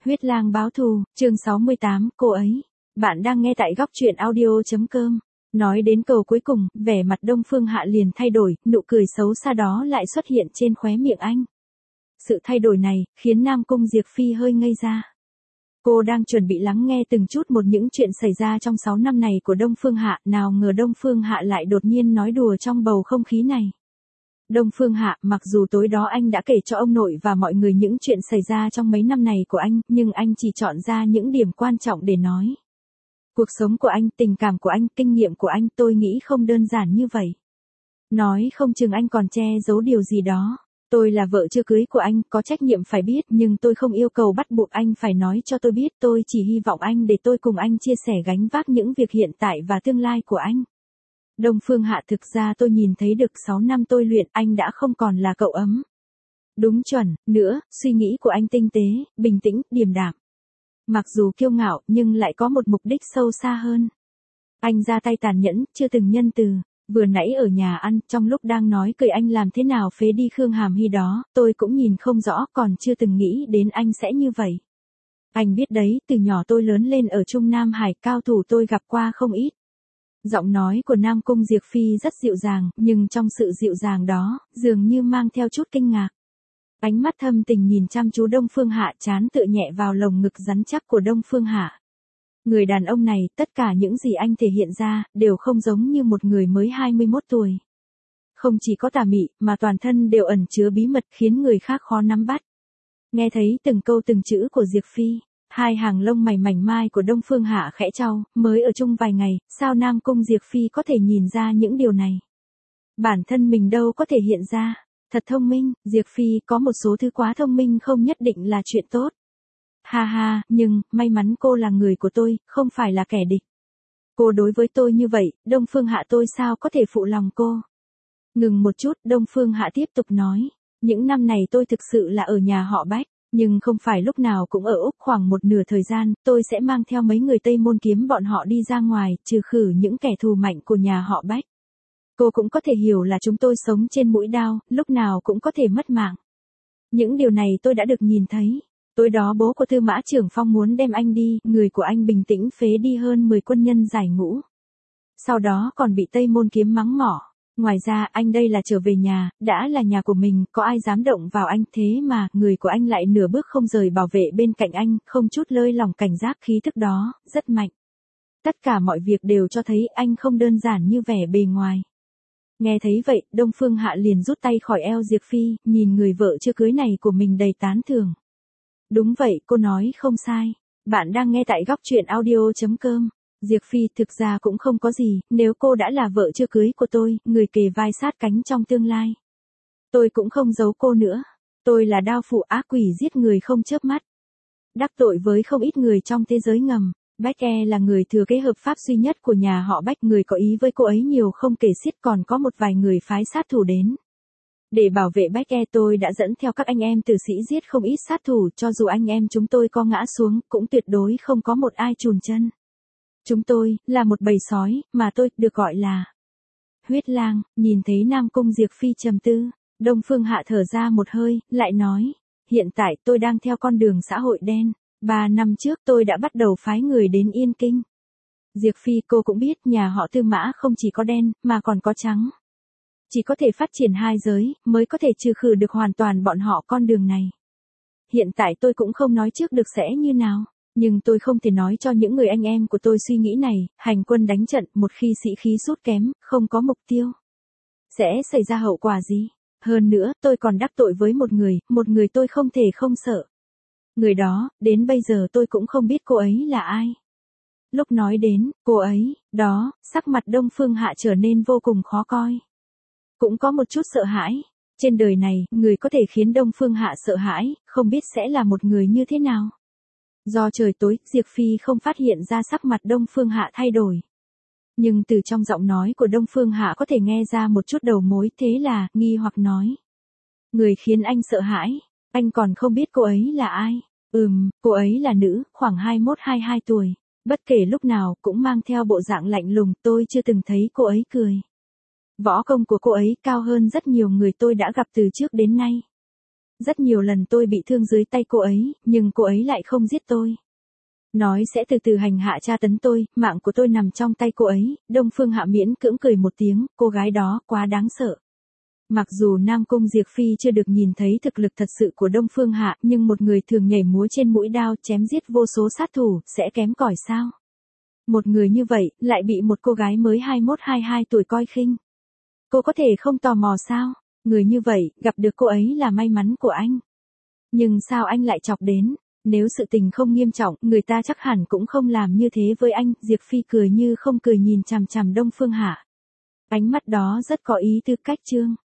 Huyết lang báo thù, chương 68, cô ấy. Bạn đang nghe tại góc truyện audio.com. Nói đến câu cuối cùng, vẻ mặt Đông Phương Hạ liền thay đổi, nụ cười xấu xa đó lại xuất hiện trên khóe miệng anh. Sự thay đổi này, khiến Nam Cung Diệp Phi hơi ngây ra. Cô đang chuẩn bị lắng nghe từng chút một những chuyện xảy ra trong 6 năm này của Đông Phương Hạ, nào ngờ Đông Phương Hạ lại đột nhiên nói đùa trong bầu không khí này. Đông Phương Hạ, mặc dù tối đó anh đã kể cho ông nội và mọi người những chuyện xảy ra trong mấy năm này của anh, nhưng anh chỉ chọn ra những điểm quan trọng để nói. Cuộc sống của anh, tình cảm của anh, kinh nghiệm của anh, tôi nghĩ không đơn giản như vậy. Nói không chừng anh còn che giấu điều gì đó. Tôi là vợ chưa cưới của anh, có trách nhiệm phải biết, nhưng tôi không yêu cầu bắt buộc anh phải nói cho tôi biết, tôi chỉ hy vọng anh để tôi cùng anh chia sẻ gánh vác những việc hiện tại và tương lai của anh. Đông Phương Hạ, thực ra tôi nhìn thấy được 6 năm tôi luyện, anh đã không còn là cậu ấm. Đúng chuẩn, nữa, suy nghĩ của anh tinh tế, bình tĩnh, điềm đạm. Mặc dù kiêu ngạo, nhưng lại có một mục đích sâu xa hơn. Anh ra tay tàn nhẫn, chưa từng nhân từ. Vừa nãy ở nhà ăn, trong lúc đang nói cười anh làm thế nào phế đi Khương Hàm Hy đó, tôi cũng nhìn không rõ, còn chưa từng nghĩ đến anh sẽ như vậy. Anh biết đấy, từ nhỏ tôi lớn lên ở Trung Nam Hải, cao thủ tôi gặp qua không ít. Giọng nói của Nam Cung Diệp Phi rất dịu dàng, nhưng trong sự dịu dàng đó, dường như mang theo chút kinh ngạc. Ánh mắt thâm tình nhìn chăm chú Đông Phương Hạ, trán tựa nhẹ vào lồng ngực rắn chắc của Đông Phương Hạ. Người đàn ông này, tất cả những gì anh thể hiện ra, đều không giống như một người mới 21 tuổi. Không chỉ có tà mị, mà toàn thân đều ẩn chứa bí mật khiến người khác khó nắm bắt. Nghe thấy từng câu từng chữ của Diệp Phi. Hai hàng lông mày mảnh mai của Đông Phương Hạ khẽ chau, mới ở chung vài ngày, sao Nam Cung Diệp Phi có thể nhìn ra những điều này? Bản thân mình đâu có thể hiện ra, thật thông minh, Diệp Phi có một số thứ quá thông minh không nhất định là chuyện tốt. Ha ha, nhưng, may mắn cô là người của tôi, không phải là kẻ địch. Cô đối với tôi như vậy, Đông Phương Hạ tôi sao có thể phụ lòng cô? Ngừng một chút, Đông Phương Hạ tiếp tục nói, những năm này tôi thực sự là ở nhà họ Bách. Nhưng không phải lúc nào cũng ở Úc, khoảng một nửa thời gian, tôi sẽ mang theo mấy người Tây Môn Kiếm bọn họ đi ra ngoài, trừ khử những kẻ thù mạnh của nhà họ Bách. Cô cũng có thể hiểu là chúng tôi sống trên mũi đao, lúc nào cũng có thể mất mạng. Những điều này tôi đã được nhìn thấy. Tối đó bố của Tư Mã Trưởng Phong muốn đem anh đi, người của anh bình tĩnh phế đi hơn 10 quân nhân giải ngũ. Sau đó còn bị Tây Môn Kiếm mắng mỏ. Ngoài ra anh đây là trở về nhà, đã là nhà của mình, có ai dám động vào anh, thế mà, người của anh lại nửa bước không rời bảo vệ bên cạnh anh, không chút lơi lỏng cảnh giác, khí thức đó, rất mạnh. Tất cả mọi việc đều cho thấy anh không đơn giản như vẻ bề ngoài. Nghe thấy vậy, Đông Phương Hạ liền rút tay khỏi eo Diệp Phi, nhìn người vợ chưa cưới này của mình đầy tán thưởng. Đúng vậy, cô nói không sai. Bạn đang nghe tại góc truyện audio.com. Diệp Phi, thực ra cũng không có gì, nếu cô đã là vợ chưa cưới của tôi, người kề vai sát cánh trong tương lai. Tôi cũng không giấu cô nữa. Tôi là đao phủ ác quỷ giết người không chớp mắt. Đắc tội với không ít người trong thế giới ngầm. Bách E là người thừa kế hợp pháp duy nhất của nhà họ Bách, người có ý với cô ấy nhiều không kể xiết, còn có một vài người phái sát thủ đến. Để bảo vệ Bách E, tôi đã dẫn theo các anh em tử sĩ giết không ít sát thủ, cho dù anh em chúng tôi có ngã xuống, cũng tuyệt đối không có một ai chùn chân. Chúng tôi, là một bầy sói, mà tôi, được gọi là Huyết lang. Nhìn thấy Nam Cung Diệp Phi trầm tư, Đông Phương Hạ thở ra một hơi, lại nói, hiện tại tôi đang theo con đường xã hội đen, 3 năm trước tôi đã bắt đầu phái người đến Yên Kinh. Diệp Phi, cô cũng biết nhà họ Tư Mã không chỉ có đen, mà còn có trắng. Chỉ có thể phát triển hai giới, mới có thể trừ khử được hoàn toàn bọn họ con đường này. Hiện tại tôi cũng không nói trước được sẽ như nào. Nhưng tôi không thể nói cho những người anh em của tôi suy nghĩ này, hành quân đánh trận, một khi sĩ khí sút kém, không có mục tiêu, sẽ xảy ra hậu quả gì? Hơn nữa, tôi còn đắc tội với một người tôi không thể không sợ. Người đó, đến bây giờ tôi cũng không biết cô ấy là ai. Lúc nói đến, cô ấy, đó, sắc mặt Đông Phương Hạ trở nên vô cùng khó coi. Cũng có một chút sợ hãi. Trên đời này, người có thể khiến Đông Phương Hạ sợ hãi, không biết sẽ là một người như thế nào. Do trời tối, Diệp Phi không phát hiện ra sắc mặt Đông Phương Hạ thay đổi. Nhưng từ trong giọng nói của Đông Phương Hạ có thể nghe ra một chút đầu mối, thế là, nghi hoặc nói. Người khiến anh sợ hãi, anh còn không biết cô ấy là ai. Cô ấy là nữ, khoảng 21-22 tuổi. Bất kể lúc nào cũng mang theo bộ dạng lạnh lùng, tôi chưa từng thấy cô ấy cười. Võ công của cô ấy cao hơn rất nhiều người tôi đã gặp từ trước đến nay. Rất nhiều lần tôi bị thương dưới tay cô ấy, nhưng cô ấy lại không giết tôi. Nói sẽ từ từ hành hạ tra tấn tôi, mạng của tôi nằm trong tay cô ấy. Đông Phương Hạ miễn cưỡng cười một tiếng, cô gái đó quá đáng sợ. Mặc dù Nam Cung Diệp Phi chưa được nhìn thấy thực lực thật sự của Đông Phương Hạ, nhưng một người thường nhảy múa trên mũi đao chém giết vô số sát thủ, sẽ kém cỏi sao? Một người như vậy, lại bị một cô gái mới 21-22 tuổi coi khinh. Cô có thể không tò mò sao? Người như vậy, gặp được cô ấy là may mắn của anh. Nhưng sao anh lại chọc đến? Nếu sự tình không nghiêm trọng, người ta chắc hẳn cũng không làm như thế với anh. Diệp Phi cười như không cười nhìn chằm chằm Đông Phương Hạ. Ánh mắt đó rất có ý tứ cách trương.